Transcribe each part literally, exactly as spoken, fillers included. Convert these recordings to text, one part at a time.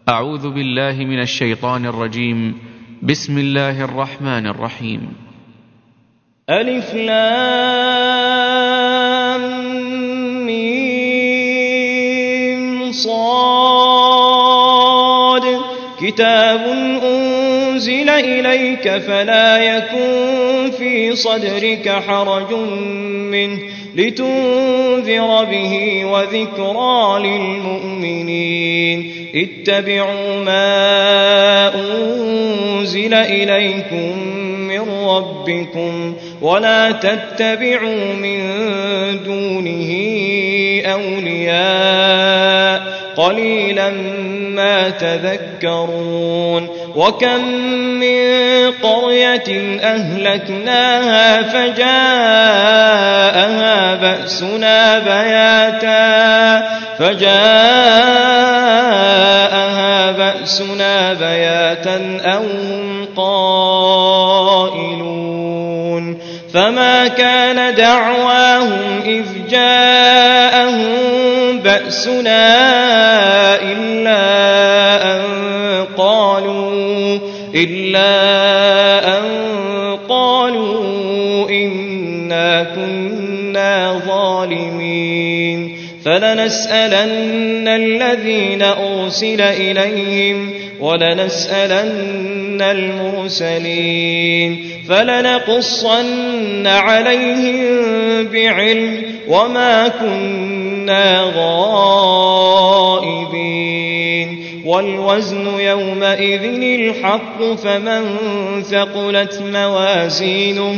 أعوذ بالله من الشيطان الرجيم. بسم الله الرحمن الرحيم. ألف لام ميم صاد كتاب أنزل إليك فلا يكن في صدرك حرج منه لتنذر به وذكرى للمؤمنين. اتبعوا ما أنزل إليكم من ربكم ولا تتبعوا من دونه أولياء قليلا ما تذكرون. وكم من قرية أهلكناها فجاءها بأسنا بياتا فجاءها بأسنا بياتا أو هم قائلون. فما كان دعواهم إذ جاءهم بأسنا إلا أن قالوا إلا أن قالوا إنا كنا ظالمين. فلنسألن الذين أرسل إليهم ولنسألن المرسلين فلنقصن عليهم بعلم وما كنا غائبين. والوزن يومئذ الحق فمن ثقلت موازينه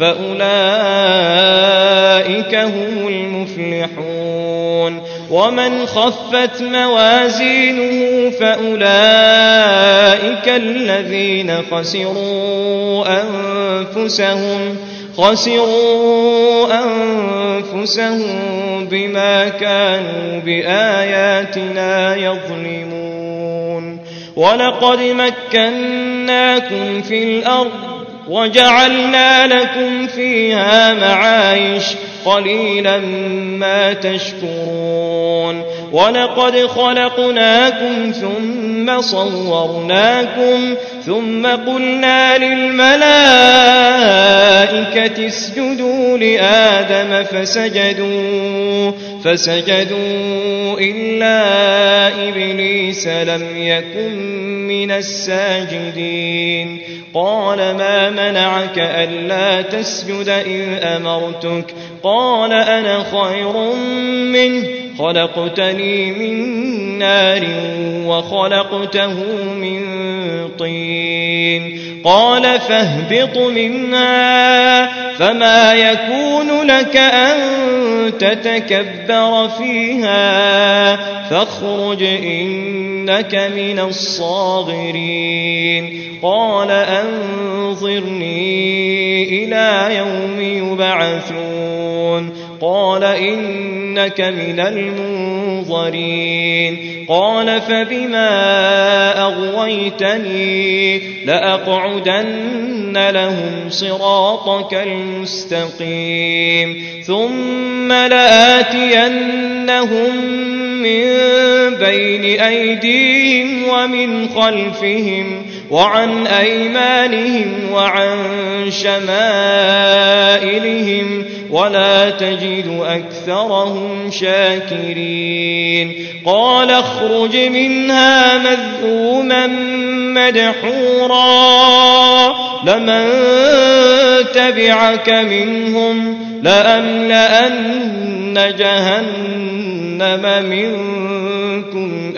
فأولئك هم المفلحون. ومن خفت موازينه فأولئك الذين خسروا أنفسهم خسروا أنفسهم بما كانوا بآياتنا يظلمون. ولقد مكناكم في الأرض وجعلنا لكم فيها معايش قليلا ما تشكرون. ولقد خلقناكم ثم صورناكم ثم قلنا للملائكة اسجدوا لآدم فسجدوا فسجدوا إلا إبليس لم يكن من الساجدين. قال ما منعك ألا تسجد إذ أمرتك؟ قال أنا خير منه خلقتني من نار وخلقته من طين. قال فاهبط منها فما يكون لك أن تتكبر فيها فاخرج إنك من الصاغرين. قال أنظرني إلى يوم يبعثون. قال إنك من المنظرين. قال فبما أغويتني لأقعدن لهم صراطك المستقيم ثم لآتينهم من بين أيديهم ومن خلفهم وعن أيمانهم وعن شمائلهم ولا تجد أكثرهم شاكرين. قال اخرج منها مذءوما مدحورا لمن تبعك منهم لأملأن جهنم منكم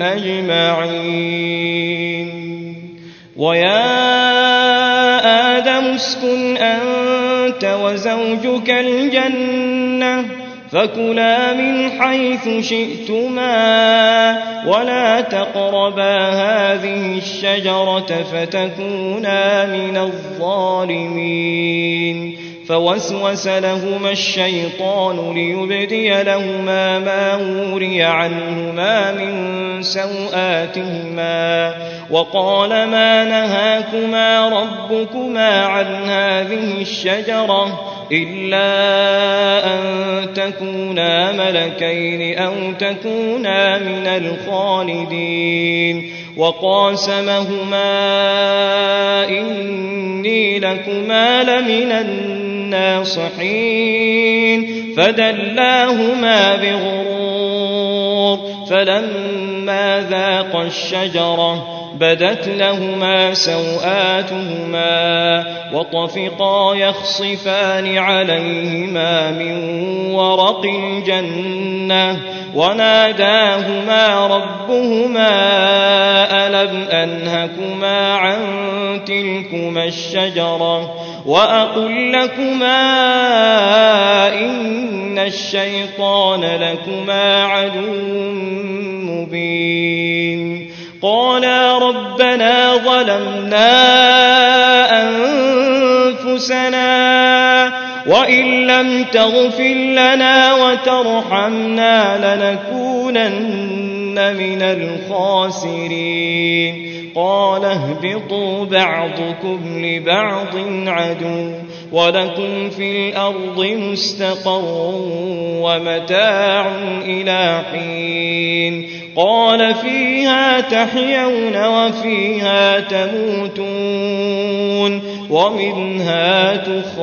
أجمعين. ويا آدم اسكن أنت وزوجك الجنة فكلا من حيث شئتما ولا تقربا هذه الشجرة فتكونا من الظالمين. فوسوس لهما الشيطان ليبدي لهما ما وري عنهما من سوآتهما وقال ما نهاكما ربكما عن هذه الشجرة إلا أن تكونا ملكين أو تكونا من الخالدين. وقاسمهما إني لكما لمن الناصحين فدلاهما بغرور فلما ذاقا الشجرة بدت لهما سوآتهما وطفقا يخصفان عليهما من ورق الجنة وناداهما ربهما ألم أنهكما عن تلكما الشجرة وأقل لكما إن الشيطان لكما عدو مبين قالا ربنا ظلمنا أنفسنا وإن لم تغفر لنا وترحمنا لنكونن من الخاسرين قال اهبطوا بعضكم لبعض عدو ولكم في الأرض مستقر ومتاع إلى حين قال فيها تحيون وفيها تموتون ومنها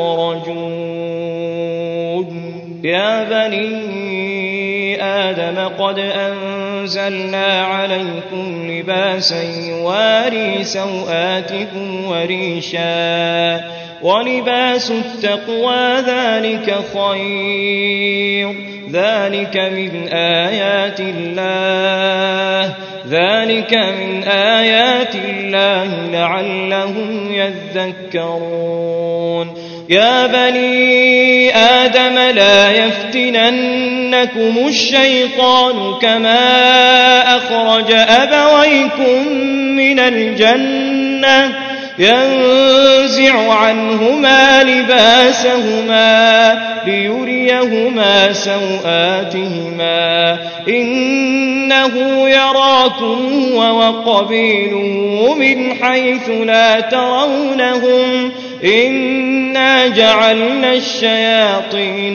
تخرجون يا بني آدم قد أنزلنا عليكم لباسا يواري سوآتكم وريشا ولباس التقوى ذلك خير ذلك من آيات الله ذلك من آيات الله لعلهم يذكرون يا بني آدم لا يفتننكم الشيطان كما أخرج أبويكم من الجنة ينزع عنهما لباسهما ليريهما سوآتهما إنه يراكم هو وقبيله من حيث لا ترونهم إنا جعلنا الشياطين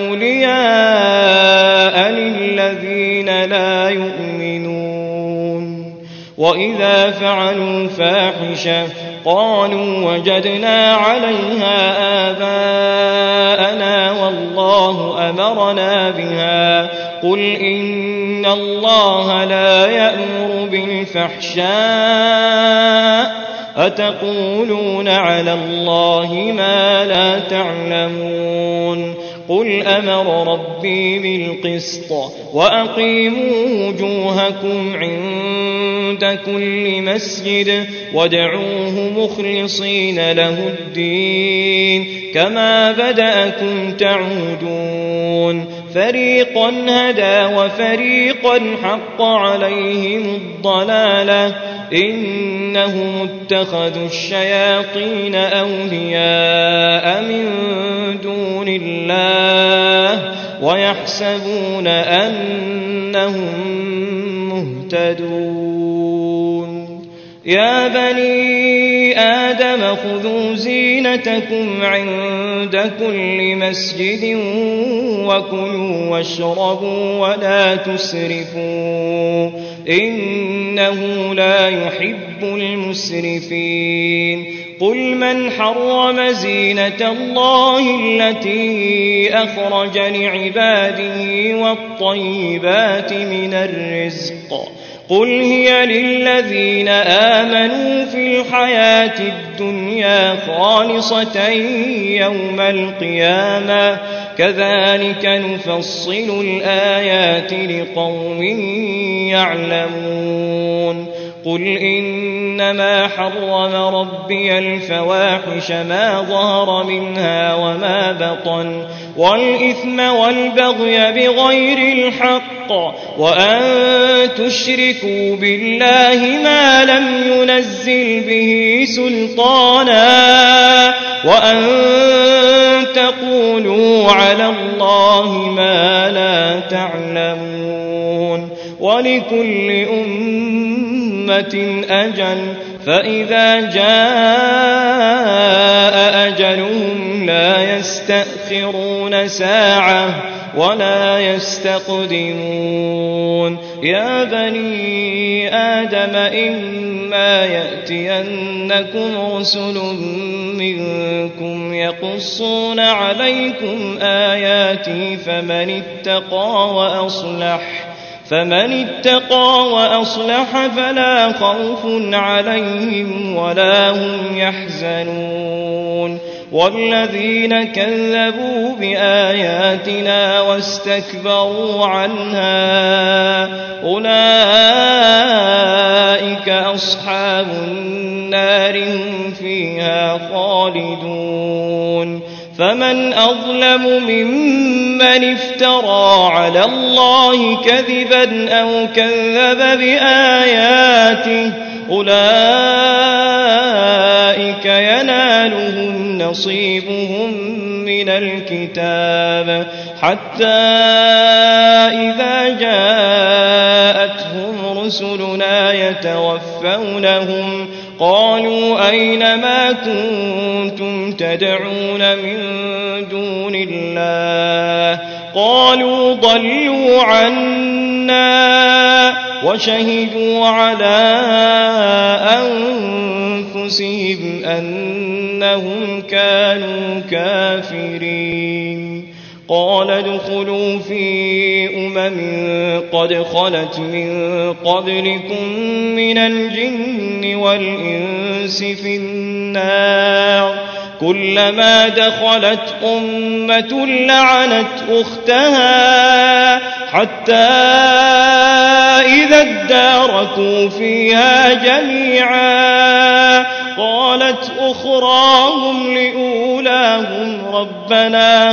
أولياء للذين لا يؤمنون وإذا فعلوا فاحشة قالوا وجدنا عليها آباءنا والله أمرنا بها قل إن الله لا يأمر بالفحشاء أتقولون على الله ما لا تعلمون قل أمر ربي بالقسط وأقيموا وجوهكم عند كل مسجد وادعوه مخلصين له الدين كما بدأكم تعودون فريقا هدى وفريقا حق عليهم الضلالة إنهم اتخذوا الشياطين أولياء من دون الله ويحسبون أنهم مهتدون يا بني آدم خذوا زينتكم عند كل مسجد وكلوا واشربوا ولا تسرفوا إنه لا يحب المسرفين قل من حرم زينة الله التي أخرج لعباده والطيبات من الرزق قل هي للذين آمنوا في الحياة الدنيا خالصة يوم القيامة كذلك نفصل الآيات لقوم يعلمون قل إنما حرم ربي الفواحش ما ظهر منها وما بطن والإثم والبغي بغير الحق وأن تشركوا بالله ما لم ينزل به سلطانا وأن تقولوا على الله ما لا تعلمون ولكل أمة أجل فإذا جاء أجلهم لا يستأخرون ساعة ولا يستقدمون يا بني آدم إما يأتينكم رسل منكم يقصون عليكم آياتي فمن اتقى وأصلح فمن اتقى وأصلح فلا خوف عليهم ولا هم يحزنون والذين كذبوا بآياتنا واستكبروا عنها أولئك أصحاب النار هم فيها خالدون فمن أظلم ممن افترى على الله كذبا أو كذب بآياته أولئك ينالهم نصيبهم من الكتاب حتى إذا جاءتهم رسلنا يتوفونهم قالوا أين ما كنتم تدعون من دون الله قالوا ضلوا عنا وشهدوا على أنفسهم أنهم كانوا كافرين قال ادخلوا في أمم قد خلت من قبلكم من الجن والإنس في النار كلما دخلت أمة لعنت أختها حتى إذا اداركوا فيها جميعا قالت أخراهم لأولاهم ربنا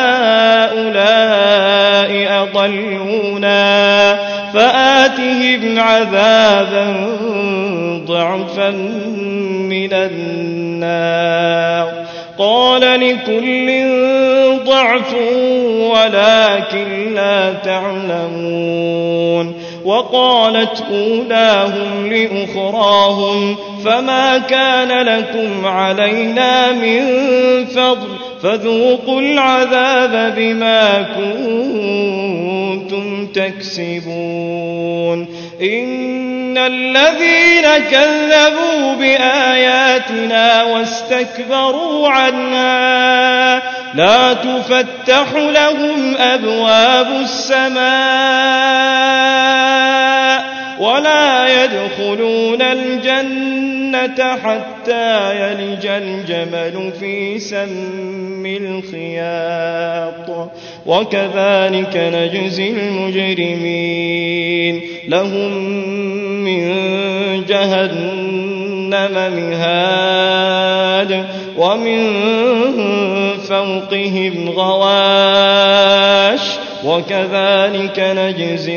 هؤلاء أضلونا فآتهم عذابا ضعفا من النار قال لكل ضعف ولكن لا تعلمون وقالت أولاهم لأخراهم فما كان لكم علينا من فضل فذوقوا العذاب بما كنتم تكسبون إن الذين كذبوا بآياتنا واستكبروا عنها لا تفتح لهم أبواب السماء ولا يدخلون الجنة حتى يلج الجمل في سم الخياط وكذلك نجزي المجرمين لهم من جهنم مهاد ومن فوقهم غواش وكذلك نجزي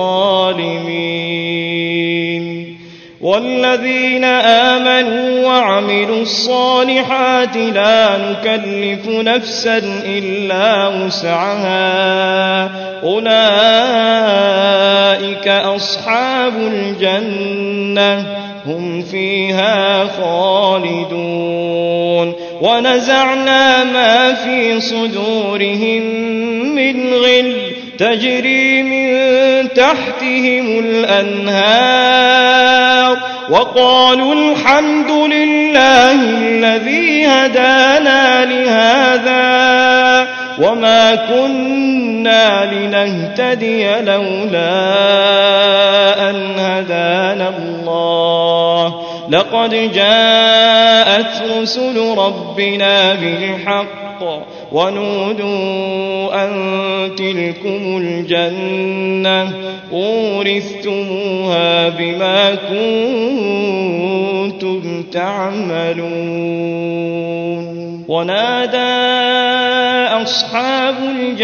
الظالمين والذين آمنوا وعملوا الصالحات لا نكلف نفسا إلا وسعها أولئك أصحاب الجنة هم فيها خالدون ونزعنا ما في صدورهم من غل تجري من تحتهم الأنهار وقالوا الحمد لله الذي هدانا لهذا وما كنا لنهتدي لولا أن هدانا الله لقد جاءت رسل ربنا بالحق ونودوا أن تلكم الجنة أورثتموها بما كنتم تعملون ونادى أصحاب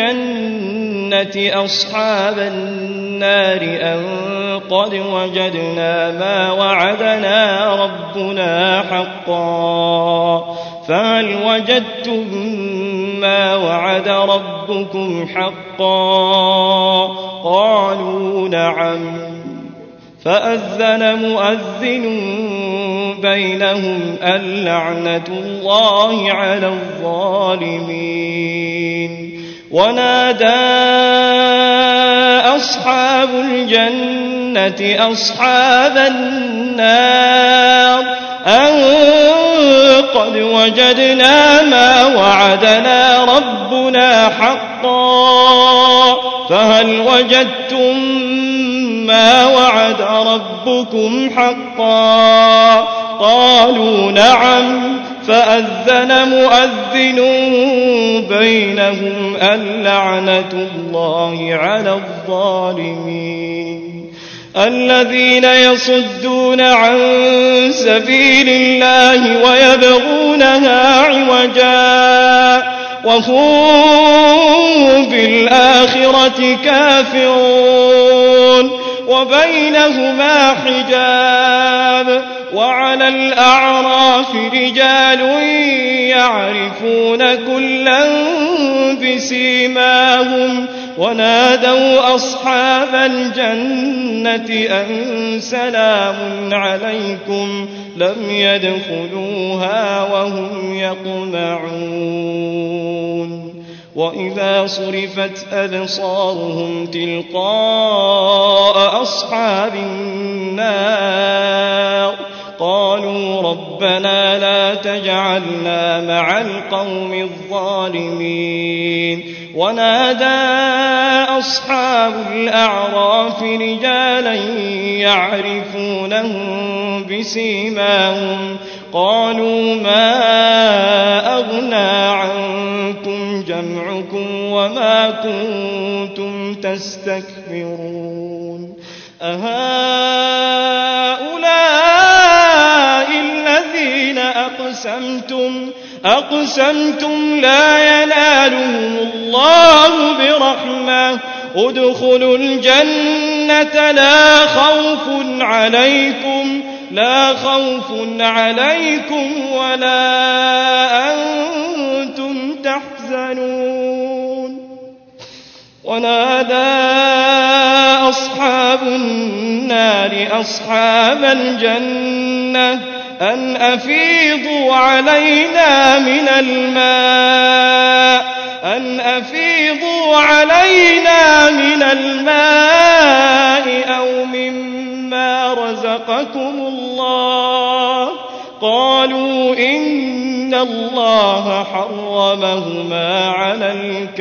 الجنة أصحاب النار أن قد وجدنا ما وعدنا ربنا حقا فهل وجدتم ما وعد ربكم حقا قالوا نعم فأذن مؤذن بينهم اللعنة الله على الظالمين ونادى أصحاب الجنة أصحاب النار أن قد وجدنا ما وعدنا ربنا حقا فهل وجدتم ما وعد ربكم حقا قالوا نعم فأذن مؤذن بينهم اللعنة الله على الظالمين الذين يصدون عن سبيل الله ويبغونها عوجا وهم بالآخرة كافرون وبينهما حجاب وعلى الأعراف رجال يعرفون كلا بسيماهم ونادوا أصحاب الجنة أن سلام عليكم لم يدخلوها وهم يطمعون وإذا صرفت أبصارهم تلقاء أصحاب النار قالوا ربنا لا تجعلنا مع القوم الظالمين ونادى أصحاب الأعراف رجالا يعرفونهم بسيماهم قالوا ما أغنى عنكم جمعكم وما كنتم تستكبرون أهؤلاء الذين أقسمتم أقسمتم لا ينالهم الله برحمة ادخلوا الجنة لا خوف عليكم لا خوف عليكم ولا أنتم تحزنون ونادى أصحاب النار أصحاب الجنة أن أفيضوا علينا من الماء أن أفيضوا علينا من الماء أو مما رزقكم الله قالوا إن الله حرمهما على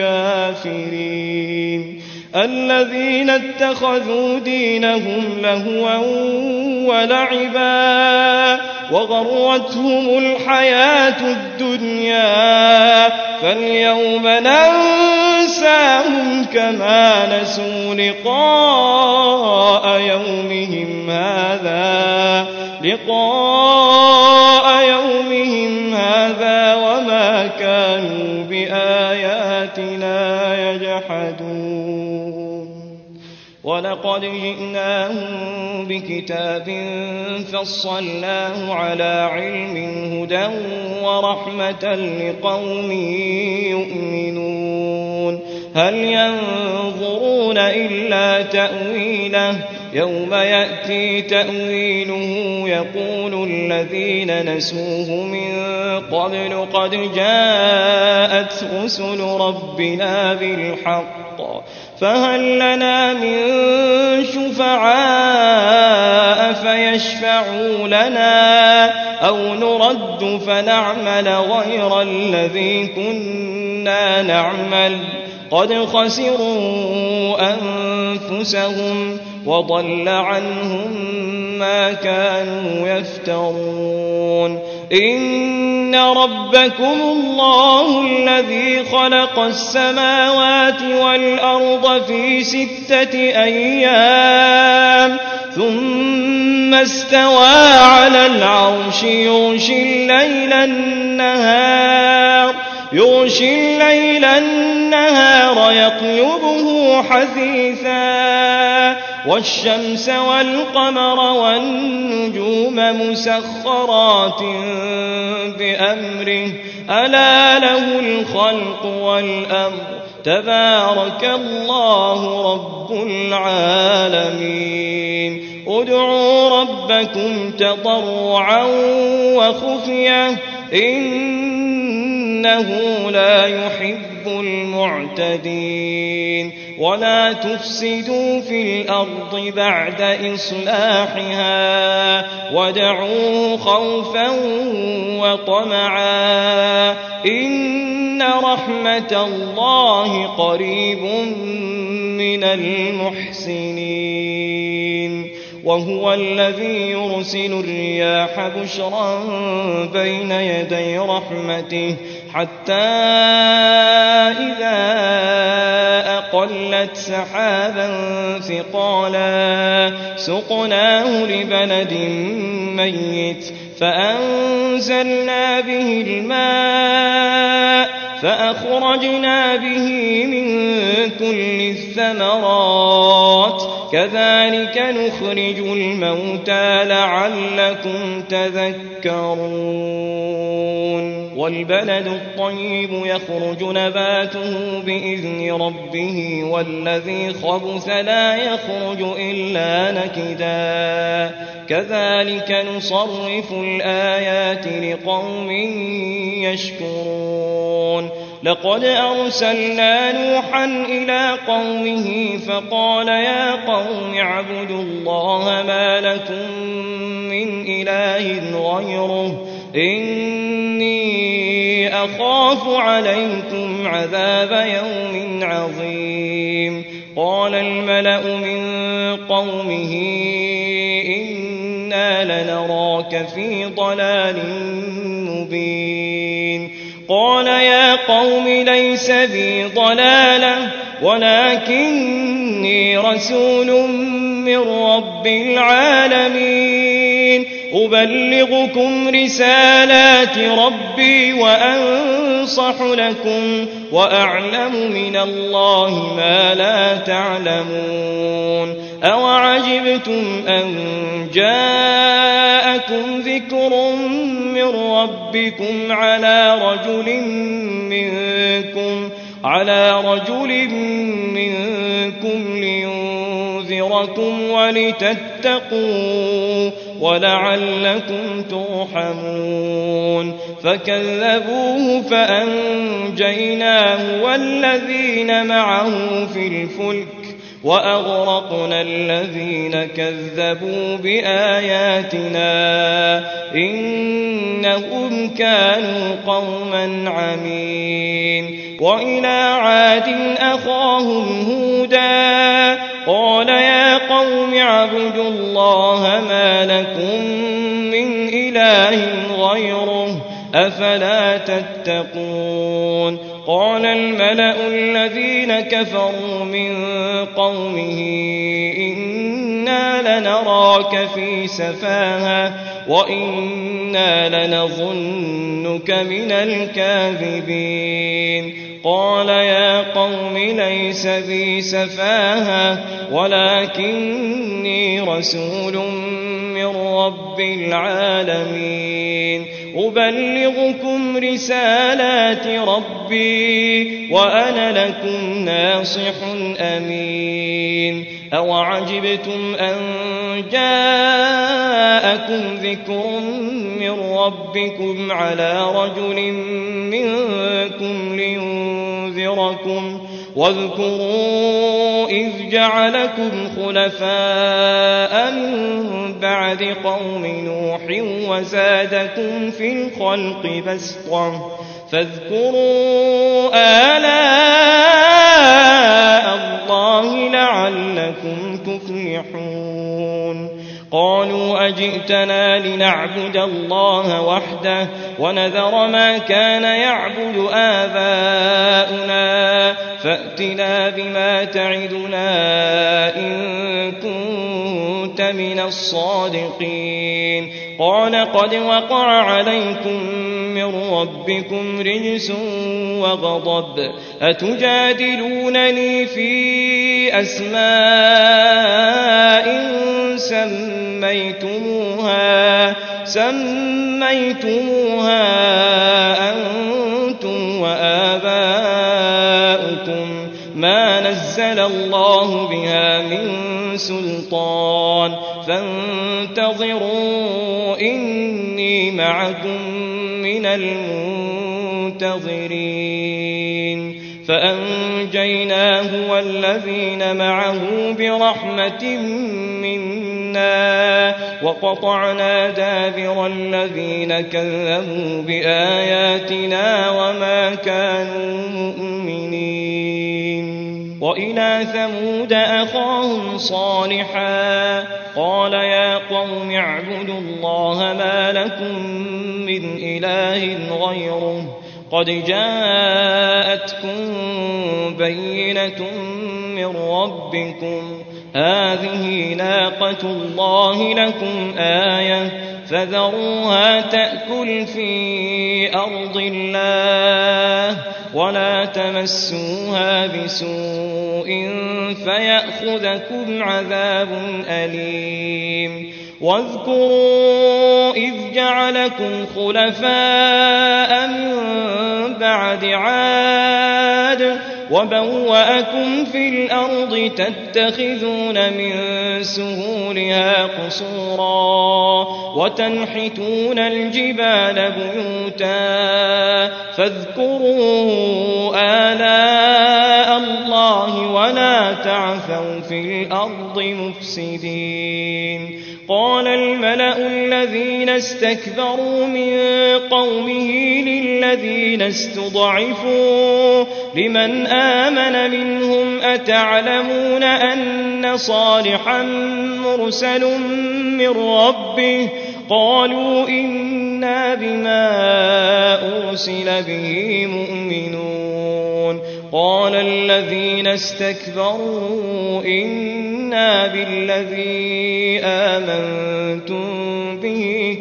الكافرين الذين اتخذوا دينهم لهوا ولعبا وغرتهم الحياة الدنيا فاليوم ننساهم كما نسوا لقاء يومهم هذا لقاء يومهم هذا وما كانوا بآياتنا يجحدون ولقد جئناهم بكتاب فصلناه على علم هدى ورحمة لقوم يؤمنون هل ينظرون إلا تأويله يوم يأتي تأويله يقول الذين نسوه من قبل قد جاءت رسل ربنا بالحق فهل لنا من شفعاء فيشفعوا لنا أو نرد فنعمل غير الذي كنا نعمل قد خسروا أنفسهم وضل عنهم ما كانوا يفترون إن ربكم الله الذي خلق السماوات والأرض في ستة أيام ثم استوى على العرش يغشي الليل النهار يغشي الليل النهار يطلبه حثيثا والشمس والقمر والنجوم مسخرات بأمره ألا له الخلق والأمر تبارك الله رب العالمين ادعوا ربكم تضرعا وخفية إن إنه لا يحب المعتدين ولا تفسدوا في الأرض بعد إصلاحها وادعوه خوفا وطمعا إن رحمة الله قريب من المحسنين وهو الذي يرسل الرياح بشرا بين يدي رحمته حتى إذا أقلت سحابا ثقالا سقناه لبلد ميت فأنزلنا به الماء فأخرجنا به من كل الثمرات كذلك نخرج الموتى لعلكم تذكرون والبلد الطيب يخرج نباته بإذن ربه والذي خبث لا يخرج إلا نكدا كذلك نصرف الآيات لقوم يشكرون لقد أرسلنا نوحا إلى قومه فقال يا قوم اعبدوا الله ما لكم من إله غيره إني أخاف عليكم عذاب يوم عظيم قال الملأ من قومه إنا لنراك في ضلال مبين قال يا قوم ليس بي ضلالة ولكني رسول من رب العالمين أبلغكم رسالات ربي وأنصح لكم وأعلم من الله ما لا تعلمون أوعجبتم أن جاءكم ذكر من ربكم على رجل منكم على رجل منكم لينذركم ولتتقوا ولعلكم ترحمون فكذبوه فأنجيناه والذين معه في الفلك وأغرقنا الذين كذبوا بآياتنا إنهم كانوا قوما عمين وإلى عاد أخاهم هودا قال يا قوم اعبدوا الله ما لكم من إله غيره أفلا تتقون قال الملأ الذين كفروا من قومه إنا لنراك في سفاهة وإنا لنظنك من الكاذبين قال يا قوم ليس بي سفاهة ولكني رسول من رب العالمين أبلغكم رسالات ربي وأنا لكم ناصح أمين أوعجبتم أن جاءكم ذكر من ربكم على رجل منكم لينذركم واذكروا إذ جعلكم خلفاء من بعد قوم نوح وزادكم في الخلق بسطة فاذكروا آلاء الله لعلكم تفلحون قالوا أجئتنا لنعبد الله وحده ونذر ما كان يعبد آباؤنا فأتنا بما تعدنا إن كنت من الصادقين قال قد وقع عليكم من ربكم رجس وغضب أتجادلونني في أسماء سميتموها سميتموها أنتم وآباؤكم ما نزل الله بها من سلطان فانتظروا إني معكم من منتظرين فأنجيناه والذين معه برحمة منا وقطعنا دابر الذين كذبوا بآياتنا وما كانوا مؤمنين وإلى ثمود أخاهم صالحا قال يا قوم اعبدوا الله ما لكم من إله غيره قد جاءتكم بينة من ربكم هذه ناقة الله لكم آية فذروها تأكل في أرض الله ولا تمسوها بسوء فيأخذكم عذاب أليم واذكروا إذ جعلكم خلفاء من بعد عاد وبوأكم في الأرض تتخذون من سهولها قصورا وتنحتون الجبال بيوتا فاذكروا آلاء الله ولا تعثوا في الأرض مفسدين قال الملأ الذين استكبروا من قومه للذين استضعفوا لمن آمن منهم أتعلمون أن صالحا مرسل من ربه قالوا إنا بما أرسل به مؤمنون قال الذين استكبروا إنا بالذي آمنتم به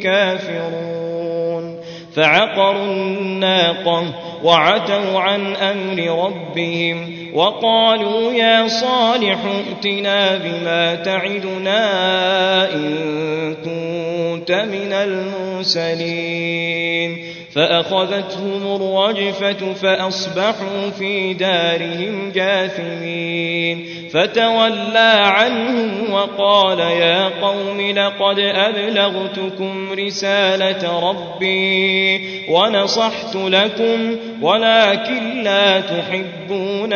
كافرون فعقروا الناقة وعتوا عن أمر ربهم وقالوا يا صالح ائتنا بما تعدنا إن كنت من المرسلين فأخذتهم الرجفة فأصبحوا في دارهم جاثمين فتولى عنهم وقال يا قوم لقد أبلغتكم رسالة ربي ونصحت لكم ولكن لا تحبون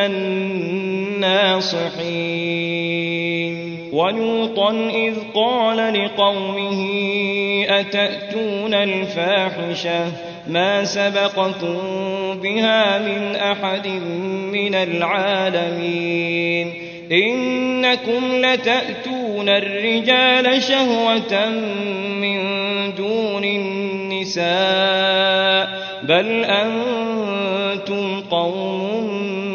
الناصحين ولوطا إذ قال لقومه أتأتون الفاحشة ما سبقكم بها من أحد من العالمين إنكم لتأتون الرجال شهوة من دون النساء بل أنتم قوم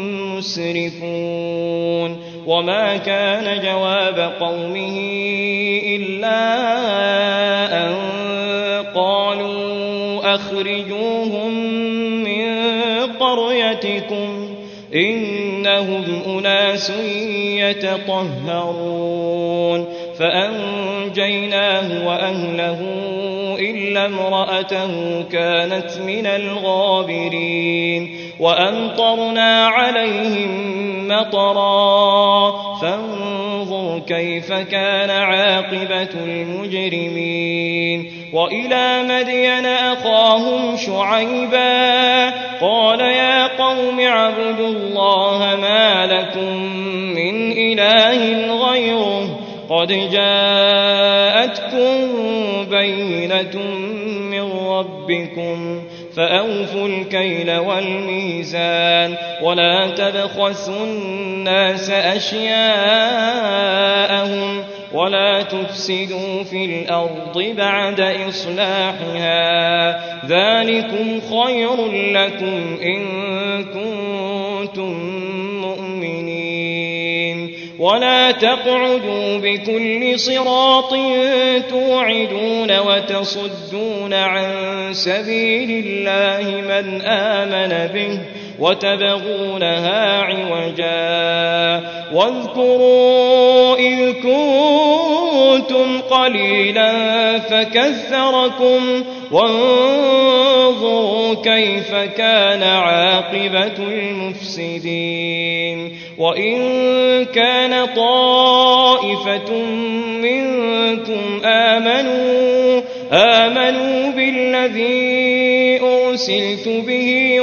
مسرفون وما كان جواب قومه إلا أن قالوا أخرجوهم من قريتكم إنهم أناس يتطهرون فأنجيناه وأهله إلا امرأته كانت من الغابرين وأمطرنا عليهم مطرا فانظر كيف كان عاقبة المجرمين وإلى مدين أخاهم شعيبا قال يا قوم اعبدوا الله ما لكم من إله غيره قد جاءتكم بينة من ربكم فأوفوا الكيل والميزان ولا تبخسوا الناس أشياءهم ولا تفسدوا في الأرض بعد إصلاحها ذلكم خير لكم إن كنتم مؤمنين ولا تقعدوا بكل صراط توعدون وتصدون عن سبيل الله من آمن به وتبغونها عوجا واذكروا إذ كنتم قليلا فكثركم وانظروا كيف كان عاقبة المفسدين وإن كان طائفة منكم آمنوا آمنوا بالذي أرسلت به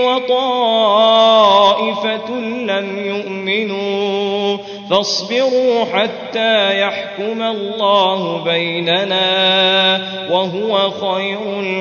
وطائفة لم يؤمنوا فاصبروا حتى يحكم الله بيننا وهو خير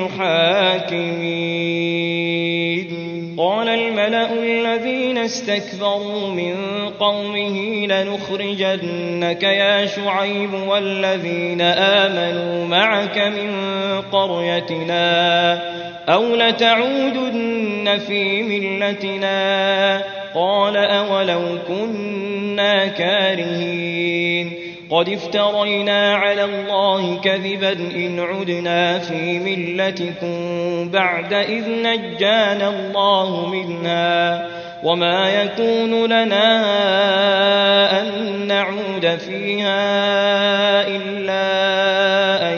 الحاكمين. قال الملأ الذين استكبروا من قومه لنخرجنك يا شعيب والذين آمنوا معك من قريتنا أو لتعودن في ملتنا قال أولو كنا كارهين قد افترينا على الله كذبا إن عدنا في ملتكم بعد إذ نجانا الله منها وما يكون لنا أن نعود فيها إلا أن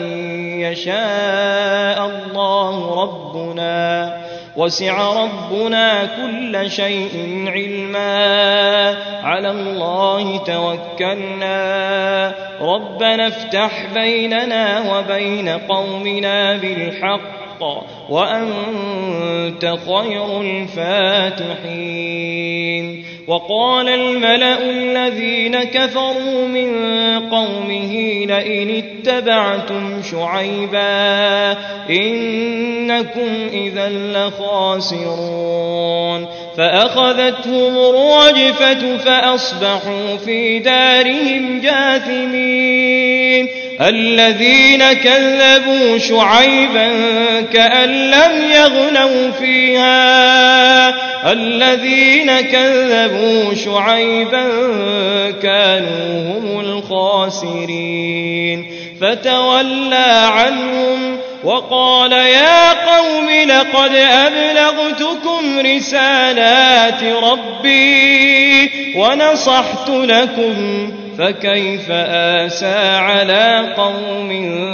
يشاء الله ربنا وسع ربنا كل شيء علما على الله توكلنا ربنا افتح بيننا وبين قومنا بالحق وأنت خير الفاتحين. وقال الملأ الذين كفروا من قومه لئن اتبعتم شعيبا إنكم إذا لخاسرون فأخذتهم الرجفة فأصبحوا في دارهم جاثمين. الذين كذبوا شعيبا كأن لم يغنوا فيها الذين كذبوا شعيبا كانوا هم الخاسرين فتولى عنهم وقال يا قوم لقد أبلغتكم رسالات ربي ونصحت لكم فكيف آسى على قوم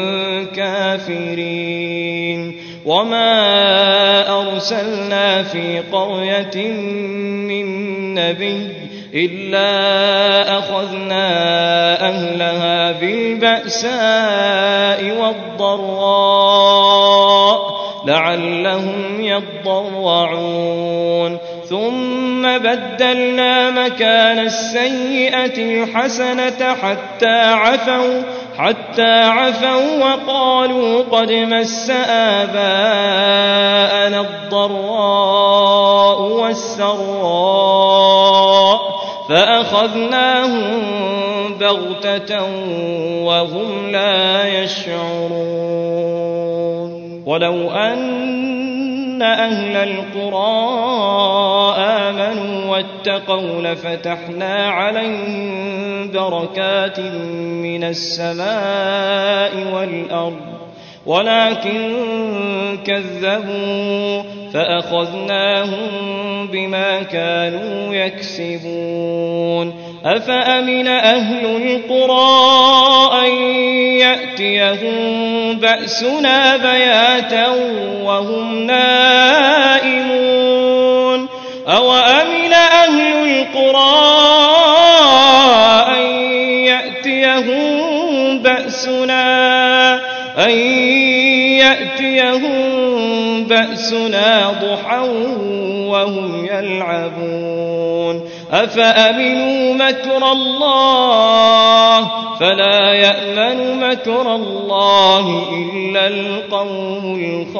كافرين. وما أرسلنا في قرية من نبي إلا أخذنا أهلها بالبأساء والضراء لعلهم يضرعون ثم بدلنا مكان السيئة الحسنة حتى عفوا حتى عفوا وقالوا قد مس آباءنا الضراء والسراء فأخذناهم بغتة وهم لا يشعرون. ولو أن أهل القرى آمنوا واتقوا لفتحنا عليهم بركات من السماء والأرض ولكن كذبوا فأخذناهم بما كانوا يكسبون. أفأمن أهل القرى أن يأتيهم بأسنا بياتا وهم نائمون أوأمن أهل القرى أن يأتيهم بأسنا أن يأتيهم بأسنا ضحى وهم يلعبون أفأمنوا مكر الله فلا يأمن مكر الله إلا القوم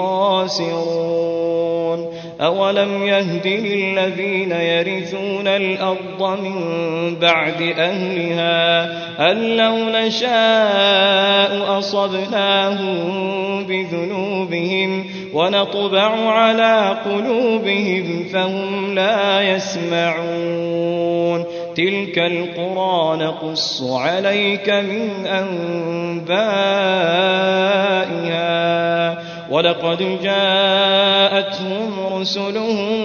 الخاسرون. أولم يهد للذين يرثون الأرض من بعد أهلها أن لو نشاء أصبناهم بذنوبهم ونطبع على قلوبهم فهم لا يسمعون. تلك القرى نقص عليك من أنبائها ولقد جاءتهم رسلهم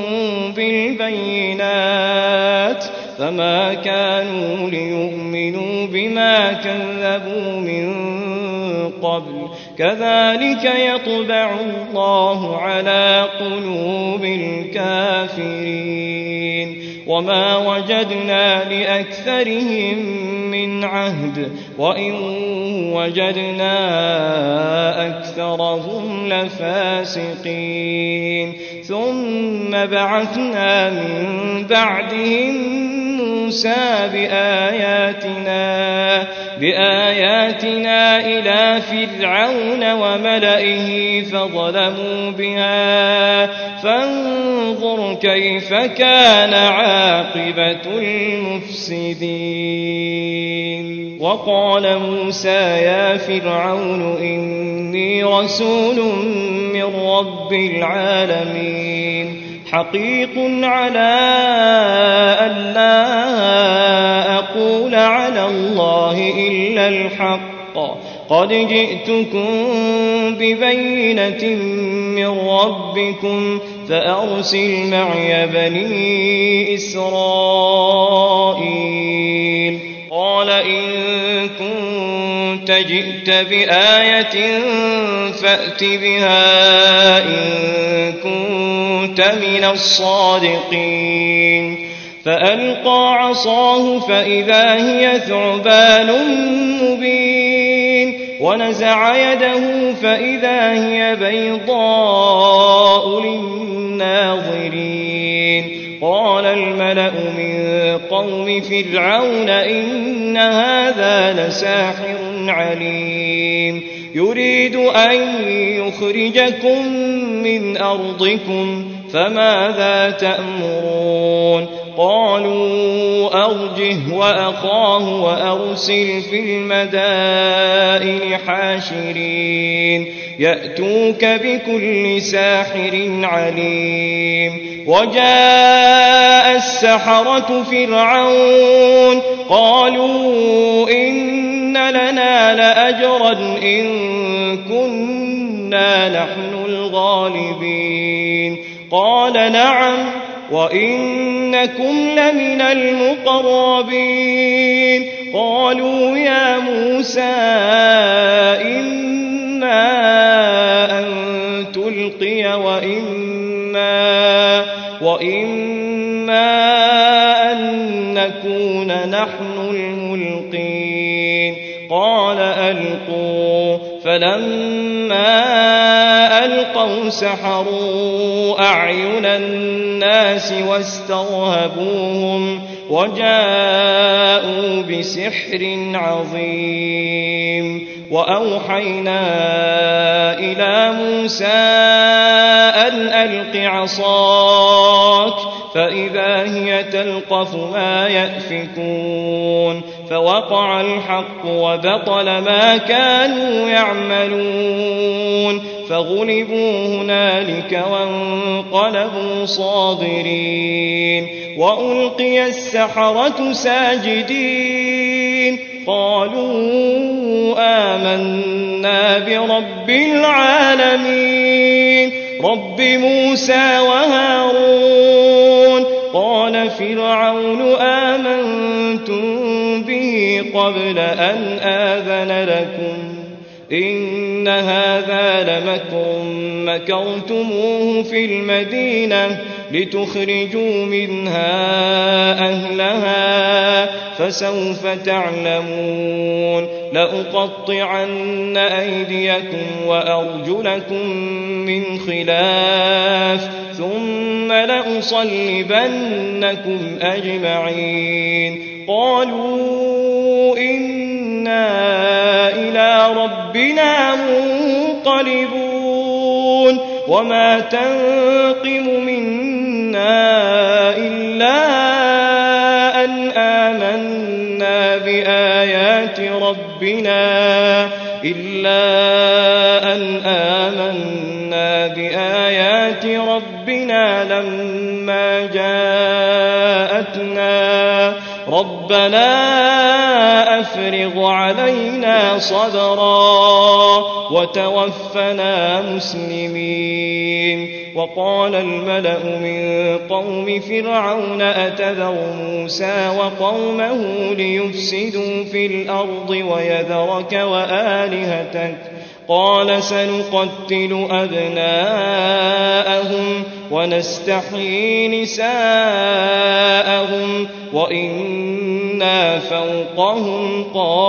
بالبينات فما كانوا ليؤمنوا بما كذبوا من قبل كذلك يطبع الله على قلوب الكافرين. وما وجدنا لأكثرهم من عهد وإن وجدنا أكثرهم لفاسقين ثم بعثنا من بعدهم موسى بآياتنا, بآياتنا إلى فرعون وملئه فظلموا بها فانظر كيف كان عاقبة المفسدين. وقال موسى يا فرعون إني رسول من رب العالمين حقيق على ألا أقول على الله إلا الحق قد جئتكم ببينة من ربكم فأرسل معي بني إسرائيل. قال إن كنت جئت بآية فأت بها إن كنت من الصادقين. فألقى عصاه فإذا هي ثعبان مبين ونزع يده فإذا هي بيضاء للناظرين. قال الملأ من قوم فرعون إن هذا لساحر عليم يريد أن يخرجكم من أرضكم فماذا تأمرون؟ قالوا أرجه وأخاه وأرسل في المدائن حاشرين يأتوك بكل ساحر عليم. وجاء السحرة فرعون قالوا إن لنا لأجرا إن كنا نحن الغالبين. قال نعم وإنكم لمن المقربين. قالوا يا موسى إما أن تلقي وإما, وإما أن نكون نحن الملقين. قال ألقوا فلما ألقوا سحروا أعين الناس واسترهبوهم وجاءوا بسحر عظيم. وأوحينا إلى موسى أن ألق عصاك فإذا هي تلقف ما يأفكون. فوقع الحق وبطل ما كانوا يعملون فغلبوا هنالك وانقلبوا صاغرين. وألقي السحرة ساجدين قالوا آمنا برب العالمين رب موسى وهارون. قال فرعون آمنتم به قبل أن آذن لكم إن هذا لمكر مكرتموه في المدينة لتخرجوا منها أهلها فسوف تعلمون. لأقطعن أيديكم وأرجلكم من خلاف ثم لأصلبنكم أجمعين. قالوا إنا إلى ربنا منقلبون وما تنقم منا إلا أن آمنا بآيات ربنا إلا أن آمنا بآيات ربنا لما جاءتنا ربنا أفرغ علينا صبرا وتوفنا مسلمين. وقال الملأ من قوم فرعون أتذر موسى وقومه ليفسدوا في الأرض ويذرك وآلهتك قال سنقتل أبناءهم ونستحيي نساءهم وإنا فوقهم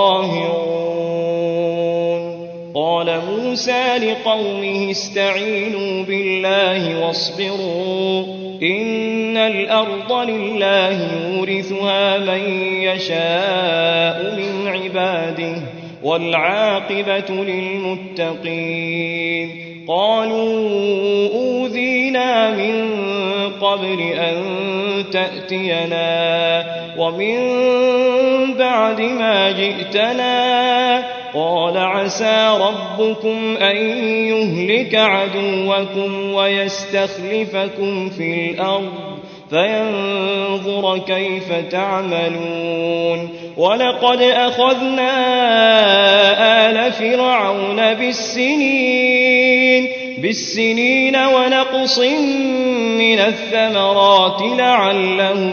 قاهرون قال موسى لقومه استعينوا بالله واصبروا إن الأرض لله يورثها من يشاء من عباده والعاقبة للمتقين قالوا أوذينا من قبل أن تأتينا ومن بعد ما جئتنا قال عسى ربكم أن يهلك عدوكم ويستخلفكم في الأرض فينظر كيف تعملون ولقد أخذنا آل فرعون بالسنين بالسنين ونقص من الثمرات لعلهم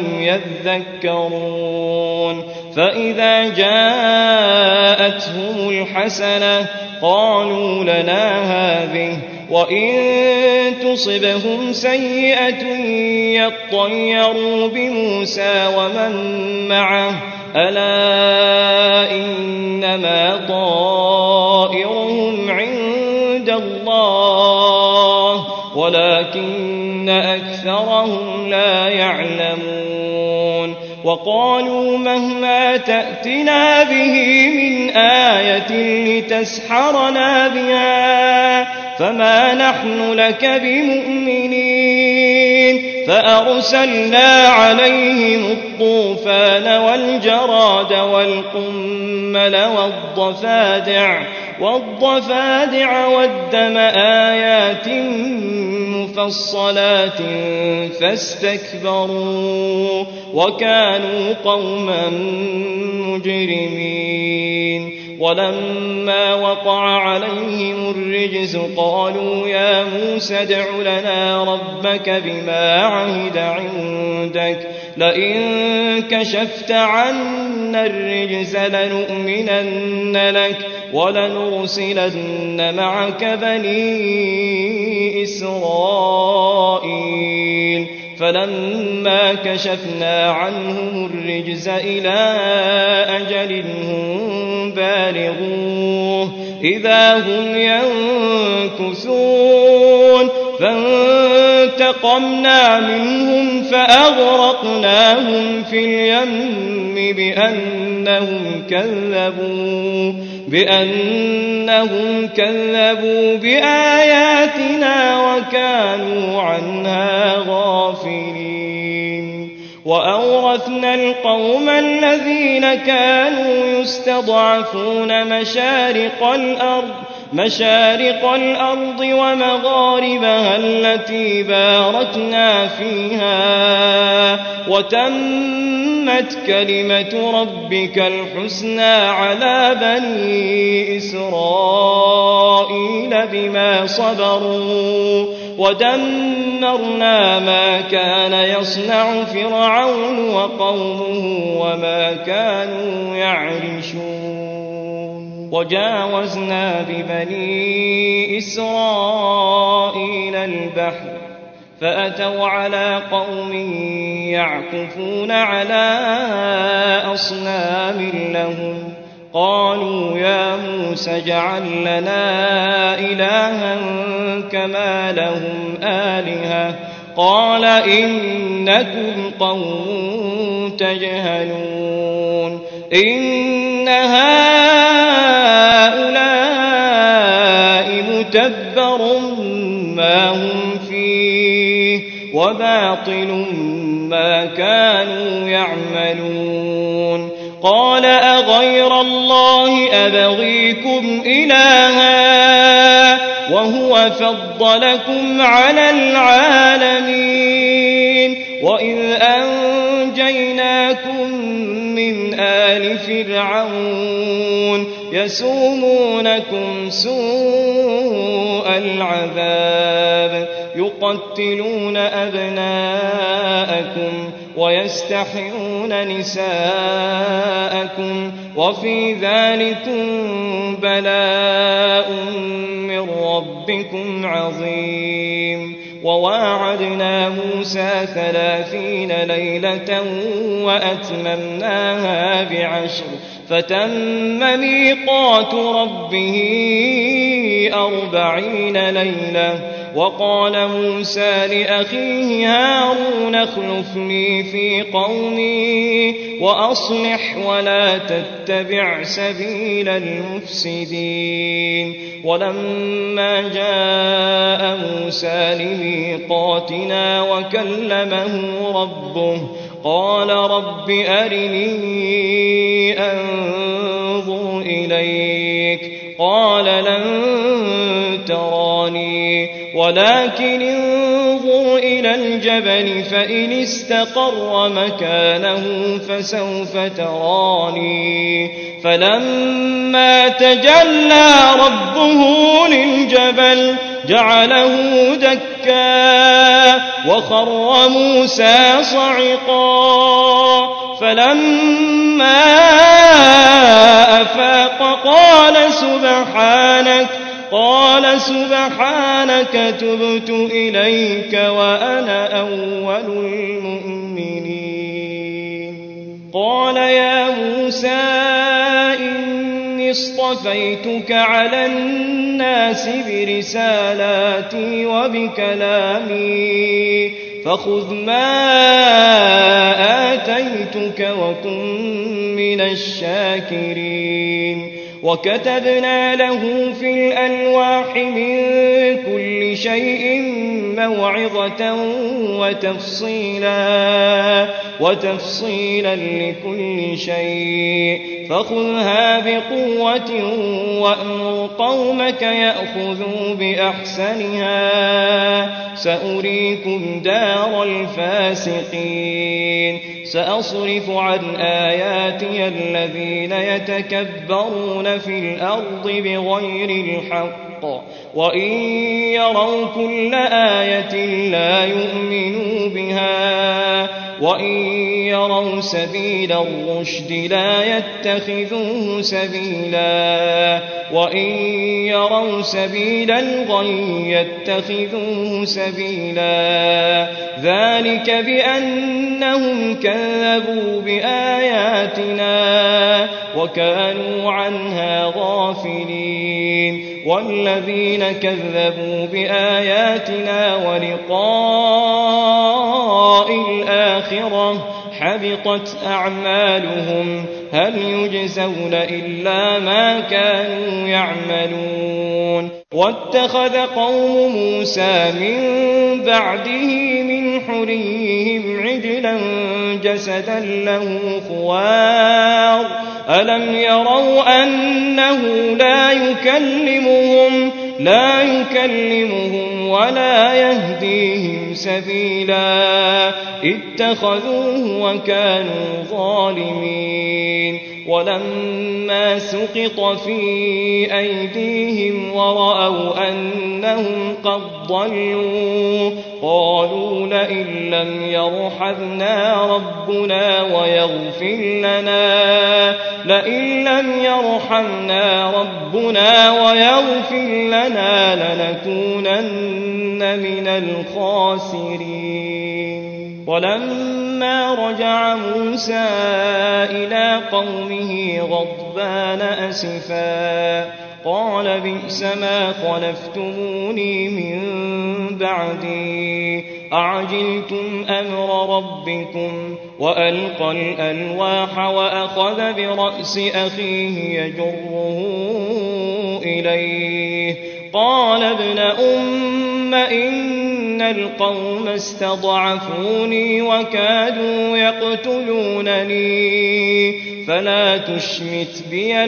يذكرون فإذا جاءتهم الحسنة قالوا لنا هذه وإن تصبهم سيئة يطيروا بموسى ومن معه ألا إنما طائرهم عند الله ولكن أكثرهم لا يعلمون وقالوا مهما تأتنا به من آية لتسحرنا بها فما نحن لك بمؤمنين فأرسلنا عليهم الطوفان والجراد والقمل والضفادع والضفادع والدم آيات مفصلات فاستكبروا وكانوا قوما مجرمين ولما وقع عليهم الرجز قالوا يا موسى ادع لنا ربك بما عهد عندك لئن كشفت عنا الرجز لنؤمنن لك ولنرسلن معك بني إسرائيل فلما كشفنا عنهم الرجز إلى أجل هم بالغوه إذا هم ينكثون فانتقمنا منهم فأغرقناهم في اليم بأنهم كذبوا بأنهم كذبوا بآياتنا وكانوا عنها غافلين وأورثنا القوم الذين كانوا يستضعفون مشارق الأرض مشارق الأرض ومغاربها التي باركنا فيها وتمت كلمة ربك الحسنى على بني إسرائيل بما صبروا ودمرنا ما كان يصنع فرعون وقومه وما كانوا يعرشون وجاوزنا ببني إسرائيل البحر فأتوا على قوم يعكفون على أصنام لهم قالوا يا موسى اجعل لنا إلها كما لهم آلهة قال إنكم قوم تجهلون إن هؤلاء متبر ما هم فيه وباطل ما كانوا يعملون قال أغير الله أبغيكم إلها وهو فضلكم على العالمين وإذ أنجيناكم من آل فرعون يسومونكم سوء العذاب يقتلون أبناءكم ويستحيون نساءكم وفي ذلكم بلاء من ربكم عظيم. وواعدنا موسى ثلاثين ليلة وأتممناها بعشر فتم ميقات ربه أربعين ليلة. وقال موسى لأخيه هارون اخلفني في قومي وأصلح ولا تتبع سبيل المفسدين. ولما جاء موسى لميقاتنا وكلمه ربه قال رب أرني أنظر إليك قال لن تراني ولكن انظر إلى الجبل فإن استقر مكانه فسوف تراني. فلما تجلى ربه للجبل جعله دكا وخر موسى صعقا. فلما أفاق قال سبحانك قال سبحانك تبت إليك وأنا أول المؤمنين. قال يا موسى إني اصطفيتك على الناس برسالاتي وبكلامي فخذ ما آتيتك وكن من الشاكرين. وكتبنا له في الألواح من كل شيء موعظة وتفصيلا وتفصيلا لكل شيء فخذها بقوة وأمر قومك يأخذوا بأحسنها سأريكم دار الفاسقين. سأصرف عن آياتي الذين يتكبرون في الأرض بغير الحق وإن يروا كل آية لا يؤمنوا بها وإن يروا سبيل الرشد لا يتخذوه سبيلا وإن يروا سبيل الغي يتخذوه سبيلا. ذلك بأنهم كذبوا بآياتنا وكانوا عنها غافلين. والذين كذبوا بآياتنا ولقاء الآخرة حبطت أعمالهم هل يجزون إلا ما كانوا يعملون. واتخذ قوم موسى من بعده من حليهم عجلا جسدا له خوار ألم يروا أنه لا يكلمهم لا يكلمهم ولا يهديهم سبيلا اتخذوه وكانوا ظالمين. ولما سقط في أيديهم ورأوا أنهم قد ضلوا قالوا لئن لم يرحمنا ربنا ويغفر لنا لئن لم يرحمنا ربنا ويغفر لنا لنكونن من الخاسرين. ولما رجع موسى إلى قومه غضبان أسفا قال بئس ما خلفتموني من بعدي أعجلتم أمر ربكم. وألقى الألواح وأخذ برأس أخيه يجره إليه قال ابن أم إن القوم استضعفوني وكادوا يقتلونني فلا تشمت بي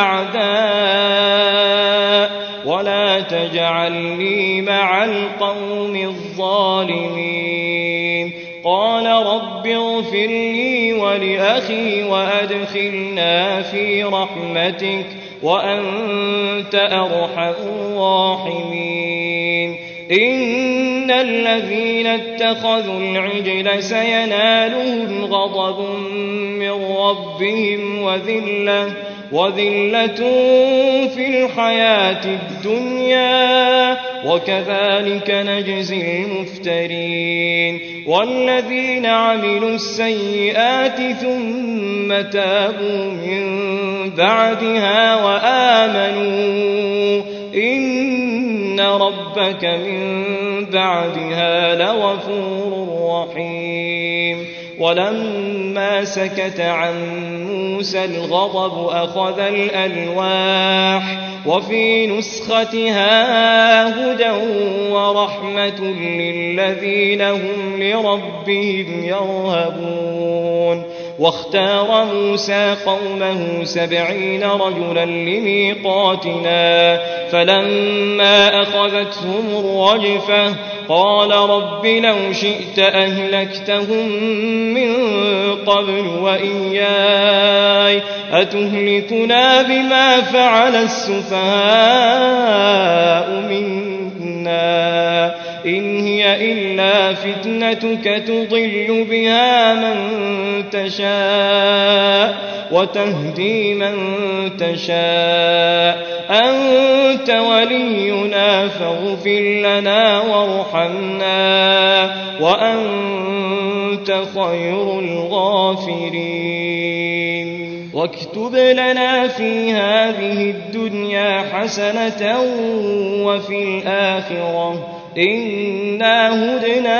الأعداء ولا تجعلني مع القوم الظالمين. قال رب اغفر لي ولأخي وأدخلنا في رحمتك وأنت أرحم الراحمين. إن إن الذين اتخذوا العجل سينالهم غضب من ربهم وذلة وذلة في الحياة الدنيا وكذلك نجزي المفترين والذين عملوا السيئات ثم تابوا من بعدها وآمنوا إن ربك من بعدها لغفور رحيم ولما سكت عن موسى الغضب أخذ الألواح وفي نسختها هدى ورحمة للذين هم لربهم يرهبون واختار موسى قومه سبعين رجلا لميقاتنا فلما أخذتهم الرجفة قال رب لو شئت أهلكتهم من قبل وإياي أتهلكنا بما فعل السفهاء منا إن هي إلا فتنتك تضل بها من تشاء وتهدي من تشاء أنت ولينا فاغفر لنا وارحمنا وأنت خير الغافرين واكتب لنا في هذه الدنيا حسنة وفي الآخرة إنا هدنا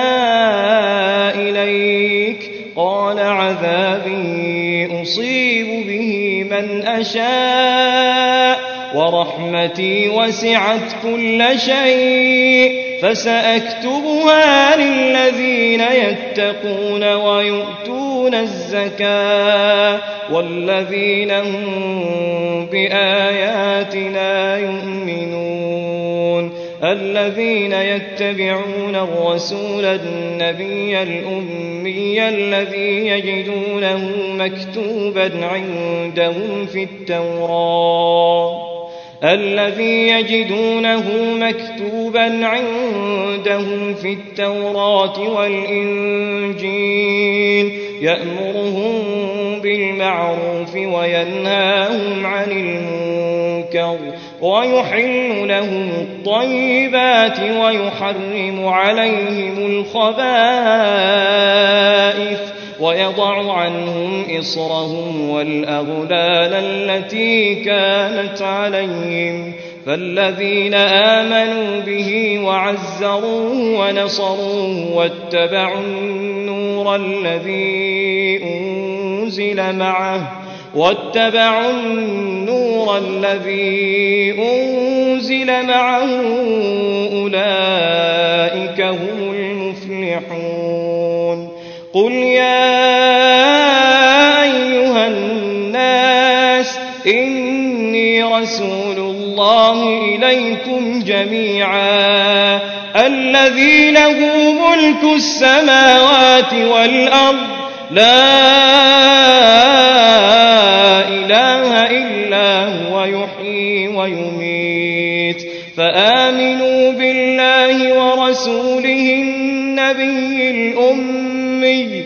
إليك قال عذابي أصيب به من أشاء ورحمتي وسعت كل شيء فسأكتبها للذين يتقون ويؤتون الزكاة والذين هم بآياتنا يؤمنون الذين يتبعون الرسول النبي الأمي الذي يجدونه مكتوبا عندهم في التوراة الذي يجدونه مكتوبا عندهم في التوراة والإنجيل يأمرهم بالمعروف وينهاهم عن المنكر ويحل لهم الطيبات ويحرم عليهم الخبائث ويضع عنهم إصرهم والأغلال التي كانت عليهم فالذين آمنوا به وعزروه ونصروه واتبعوا النور الذي أنزل معه واتبعوا النور الذي أنزل معه أولئك هم المفلحون قل يا أيها الناس إني رسول الله إليكم جميعا الذي له ملك السماوات والأرض لا إله إلا هو يحيي ويميت فآمنوا بالله ورسوله النبي الأمي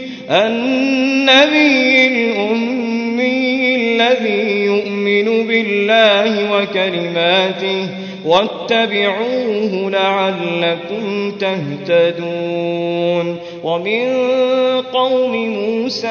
النبي الأمي الذي يؤمن بالله وكلماته واتبعوه لعلكم تهتدون ومن قوم موسى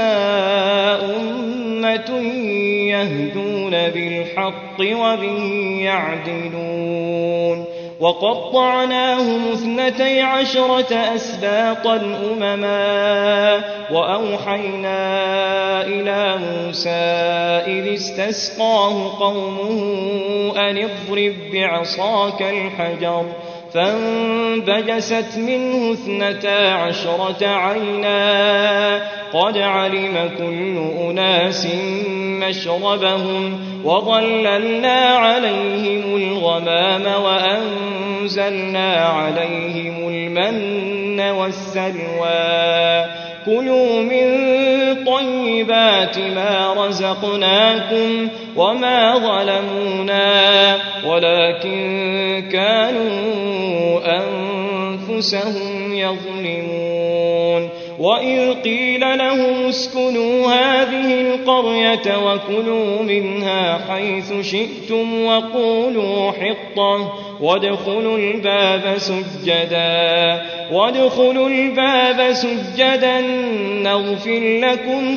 أمة يهدون بالحق وبه يعدلون وقطعناهم اثنتي عشرة أسباطا أمما وأوحينا إلى موسى إذ استسقاه قومه أن اضرب بعصاك الحجر فانبجست منه اثنتا عشرة عينا قد علم كل أناس مشربهم وظللنا عليهم الغمام وأنزلنا عليهم المن والسلوى كلوا من طيبات ما رزقناكم وما ظلمونا ولكن كانوا أنفسهم يظلمون وإذ قيل لهم اسكنوا هذه القرية وكلوا منها حيث شئتم وقولوا حطة وادخلوا الباب سجدا وادخلوا الباب سجدا نغفر لكم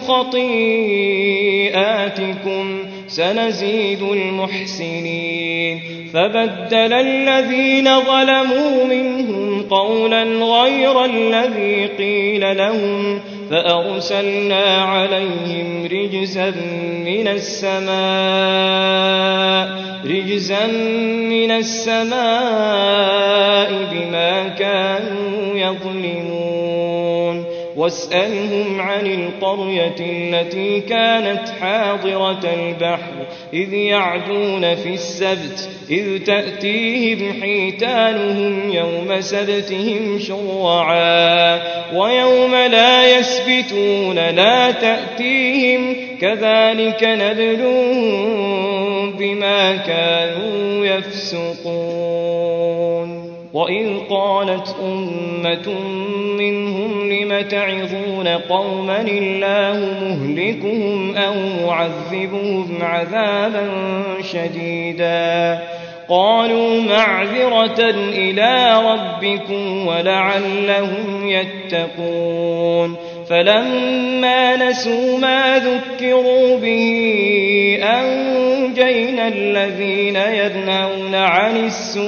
خطيئاتكم سنزيد المحسنين فبدل الذين ظلموا منهم قولا غير الذي قيل لهم فأرسلنا عليهم رجزا من السماء رجزا من السماء بما كانوا يظلمون واسألهم عن القرية التي كانت حاضرة البحر إذ يعدون في السبت إذ تأتيهم حيتانهم يوم سبتهم شرعا ويوم لا يسبتون لا تأتيهم كذلك نبلوهم بما كانوا يفسقون وإذ قالت أمة منهم لم تعظون قوما الله مهلكهم أو معذبهم عذابا شديدا قالوا معذرة إلى ربكم ولعلهم يتقون فلما نسوا ما ذكروا به أنجينا الذين ينهون عن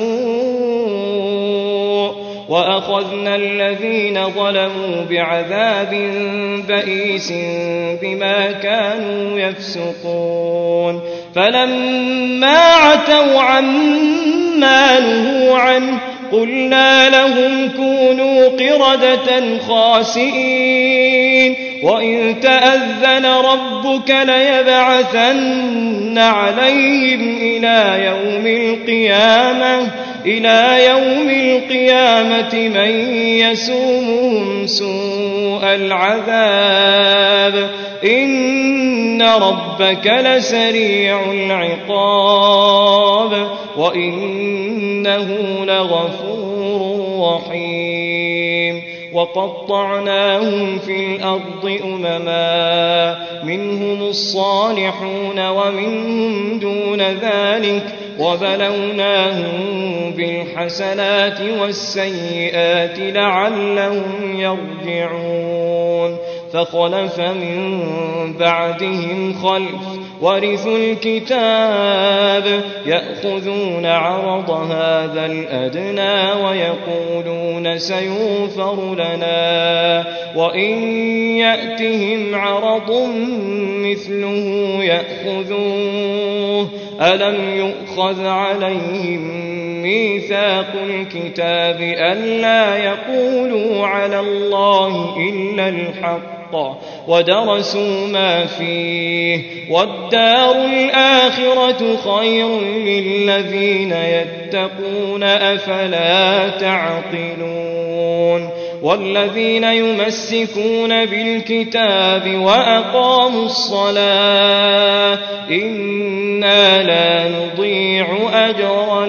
السوء وأخذنا الذين ظلموا بعذاب بئيس بما كانوا يفسقون فلما عتوا عما نهوا عنه قلنا لهم كونوا قردة خاسئين وإن تأذن ربك ليبعثن عليهم إلى يوم القيامة إلى يوم القيامة من يسومهم سوء العذاب إن ربك لسريع العقاب وإنه لغفور رحيم وقطعناهم في الأرض أمما منهم الصالحون ومنهم دون ذلك وبلوناهم بالحسنات والسيئات لعلهم يرجعون فخلف من بعدهم خلف ورثوا الكتاب يأخذون عرض هذا الأدنى ويقولون سيغفر لنا وإن يأتهم عرض مثله يأخذوه ألم يؤخذ عليهم ميثاق الكتاب ألا يقولوا على الله إلا الحق ودرسوا ما فيه والدار الآخرة خير للذين يتقون أفلا تعقلون والذين يمسكون بالكتاب وأقاموا الصلاة إنا لا نضيع أجر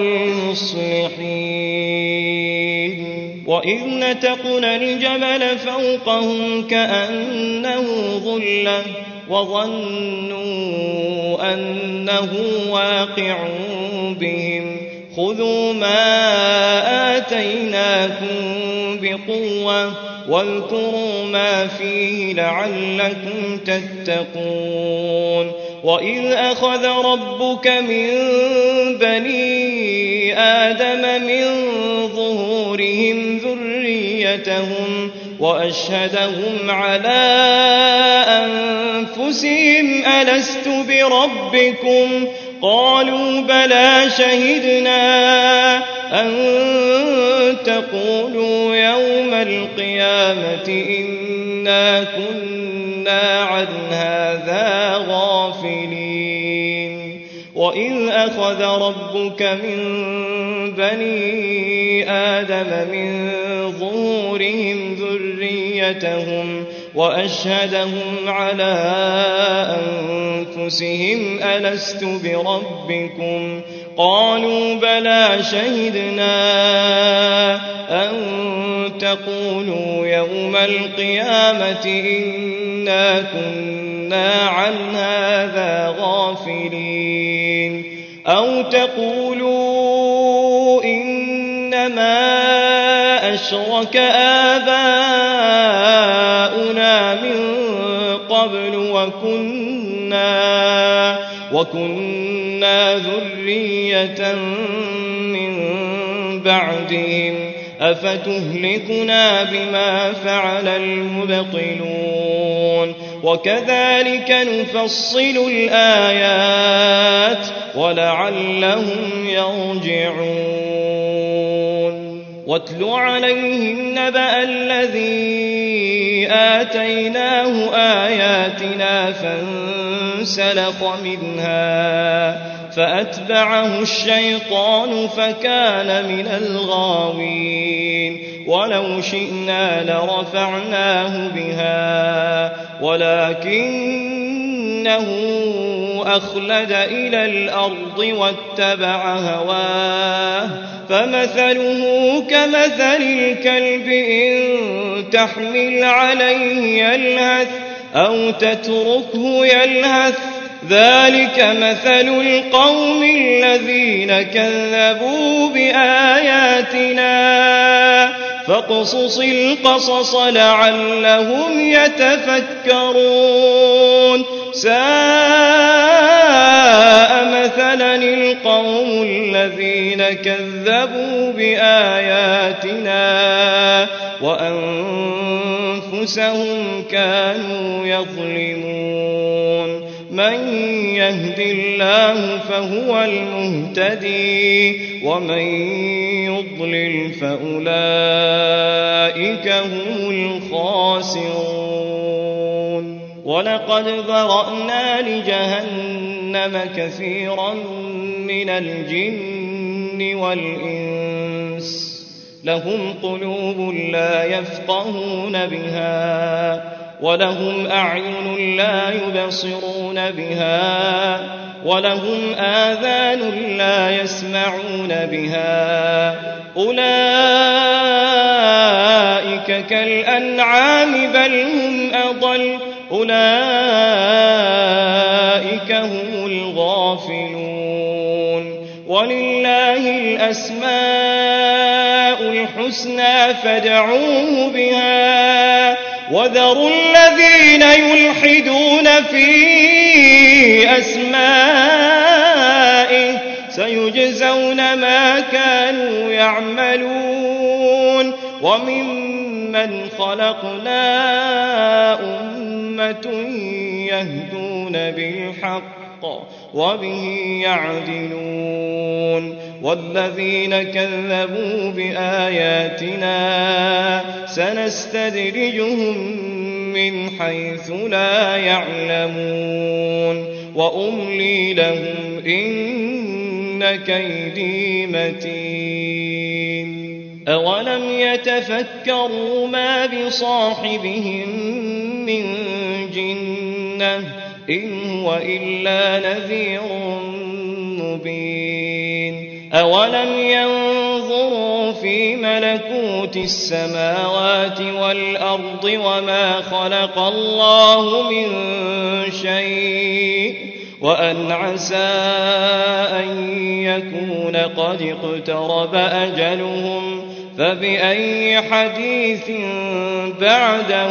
المصلحين وإذ نتقنا الجبل فوقهم كأنه ظلة وظنوا أنه واقع بهم خذوا ما آتيناكم بقوة واذكروا ما فيه لعلكم تتقون وإذ أخذ ربك من بني آدم من ظهورهم ذريتهم وأشهدهم على أنفسهم ألست بربكم قالوا بلى شهدنا أن تقولوا يوم القيامة إنا كنا عن هذا غافلين وإذ أخذ ربك من بني آدم من ظهورهم ذريتهم وأشهدهم على أنفسهم ألست بربكم قالوا بلى شهدنا أن تقولوا يوم القيامة إنا كنا عن هذا غافلين أو تقولوا إنما أشرك آباؤنا من قبل وكنا, وكنا ذرية من بعدهم أفتهلكنا بما فعل المبطلون وكذلك نفصل الآيات ولعلهم يرجعون واتل عليهم نبأ الذي آتيناه آياتنا فانسلخ منها فأتبعه الشيطان فكان من الغاوين ولو شئنا لرفعناه بها ولكنه أخلد إلى الأرض واتبع هواه فمثله كمثل الكلب إن تحمل عليه يلهث أو تتركه يلهث ذلك مثل القوم الذين كذبوا بآياتنا فاقصص القصص لعلهم يتفكرون ساء مثلا القوم الذين كذبوا بآياتنا وأنفسهم كانوا يظلمون من يهد الله فهو المهتدي ومن يضلل فأولئك هم الخاسرون ولقد ذرأنا لجهنم كثيرا من الجن والإنس لهم قلوب لا يفقهون بها ولهم أعين لا يبصرون بها ولهم آذان لا يسمعون بها أولئك كالأنعام بل هم أضل أولئك هم الغافلون ولله الأسماء الحسنى فادعوه بها وذروا الذين يلحدون في أسمائه سيجزون ما كانوا يعملون وممن خلقنا أمة يهدون بالحق وبه يعدلون والذين كذبوا بآياتنا سنستدرجهم من حيث لا يعلمون وأملي لهم إن كيدي متين أولم يتفكروا ما بصاحبهم من جنة إن هو إلا نذير مبين أولم ينظروا في ملكوت السماوات والأرض وما خلق الله من شيء وأن عسى أن يكون قد اقترب أجلهم فبأي حديث بعده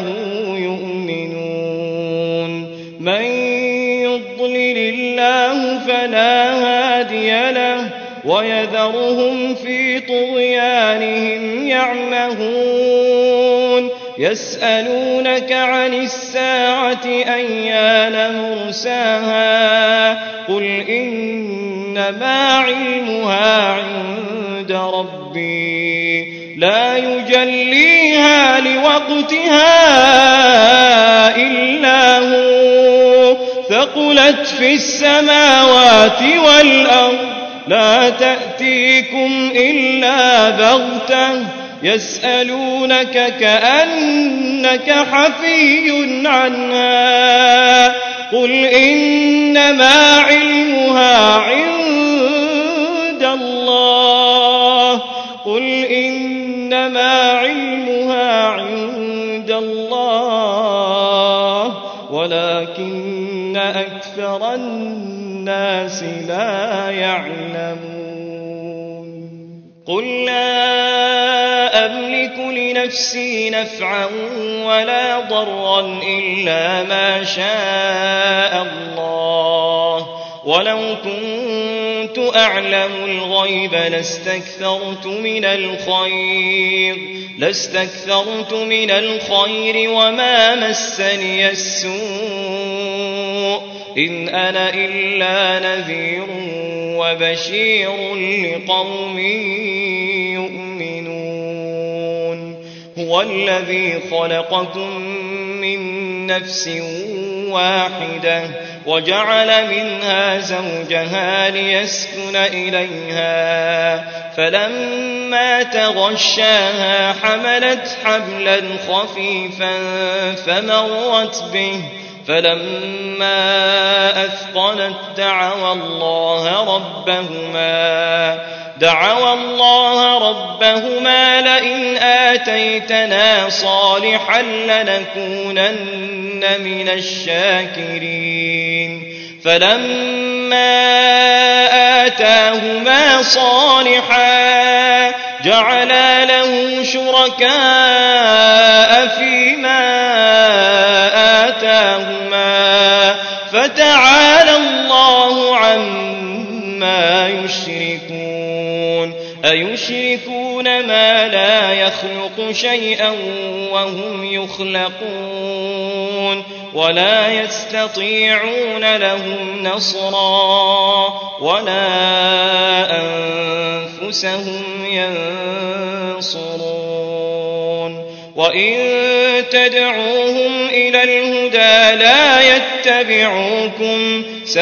يؤمنون من يضلل الله فلا هادي له ويذرهم في طغيانهم يعمهون يسألونك عن الساعة أيان مرساها قل إنما علمها عند ربي لا يجليها لوقتها إلا هو ثقلت في السماوات والأرض لا تأتيكم إلا بغتة يسألونك كأنك حفي عنها قل إنما علمها عند إنما علمها عند الله ولكن أكثر الناس لا يعلمون قل لا أملك لنفسي نفعا ولا ضرا إلا ما شاء الله ولو كنت أعلم الغيب لاستكثرت من الخير لاستكثرت من الخير وما مسني السوء إن أنا إلا نذير وبشير لقوم يؤمنون هو الذي خلقكم من نفس واحدة وجعل منها زوجها ليسكن إليها فلما تغشاها حملت حملا خفيفا فمرت به فلما أثقلت دعوا الله ربهما دعوا الله ربهما لئن آتيتنا صالحا لنكونن من الشاكرين فلما آتاهما صالحا جعلا له شركاء فيما آتاهما فتعالى الله عما يشركون أيشركون ما لا يخلق شيئا وهم يخلقون ولا يستطيعون لهم نصرا ولا أنفسهم ينصرون وإن تدعوهم إلى الهدى لا يتبعوكم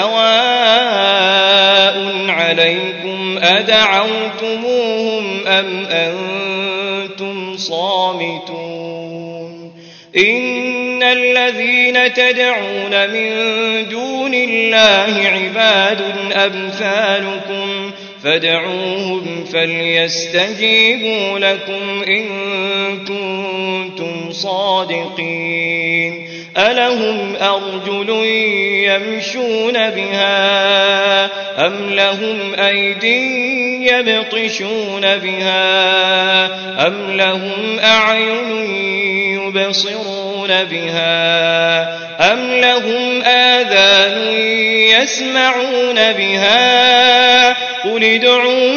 سواء عليكم أدعوتموهم أم أنتم صامتون إن الذين تدعون من دون الله عباد أمثالكم فادعوهم فليستجيبوا لكم إن كنتم صادقين ألهم أرجل يمشون بها أم لهم أيدي يبطشون بها أم لهم أعين يبصرون بها أم لهم آذان يسمعون بها قل ادعوا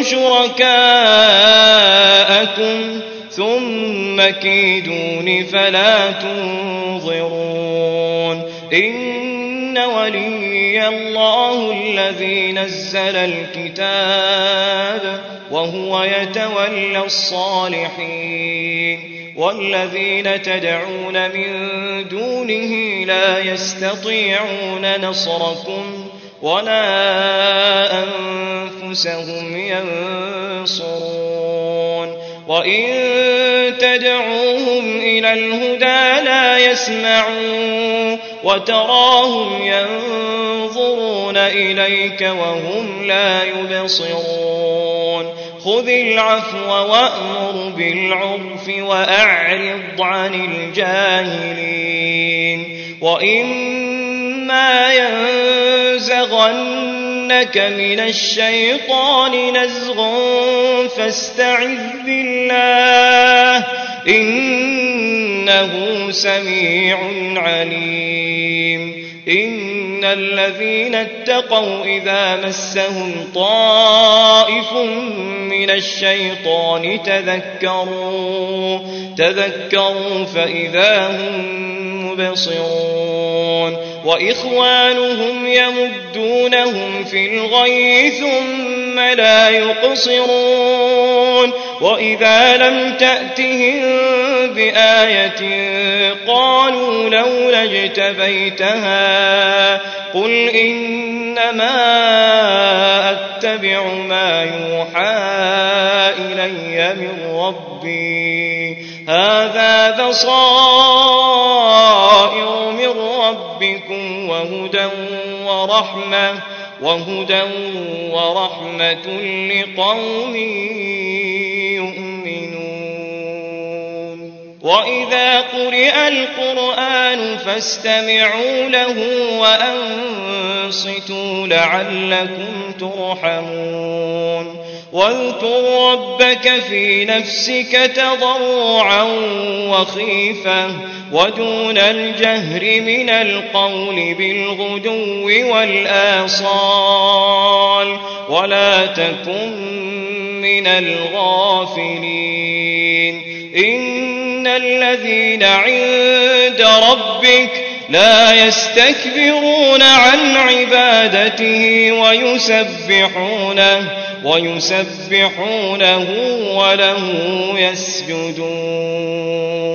شركاءكم ثم كيدون فلا تنظرون إن ولي الله الذي نزل الكتاب وهو يتولى الصالحين والذين تدعون من دونه لا يستطيعون نصركم ولا أنفسهم ينصرون وإن تدعوهم إلى الهدى لا يسمعون وتراهم ينظرون إليك وهم لا يبصرون خذ العفو وأمر بالعرف وأعرض عن الجاهلين وإما ينزغنك من الشيطان نزغ فاستعذ بالله إنه سميع عليم إن الذين اتقوا إذا مسهم طائف من الشيطان تذكروا تذكروا فإذا هم مبصرون وإخوانهم يمدونهم في الغي ثم لا يقصرون وإذا لم تأتهم بآية قالوا لولا اجتبيتها قل إنما أتبع ما يوحى إلي من ربي هذا بصائر من ربكم وهدى ورحمة وهدى ورحمة لقوم يؤمنون وإذا قرئ القرآن فاستمعوا له وأنصتوا لعلكم ترحمون واذكر ربك في نفسك تضرعا وخيفة ودون الجهر من القول بالغدو والآصال ولا تكن من الغافلين إن الذين عند ربك لا يستكبرون عن عبادته ويسبحونه ويسبحونه وله يسجدون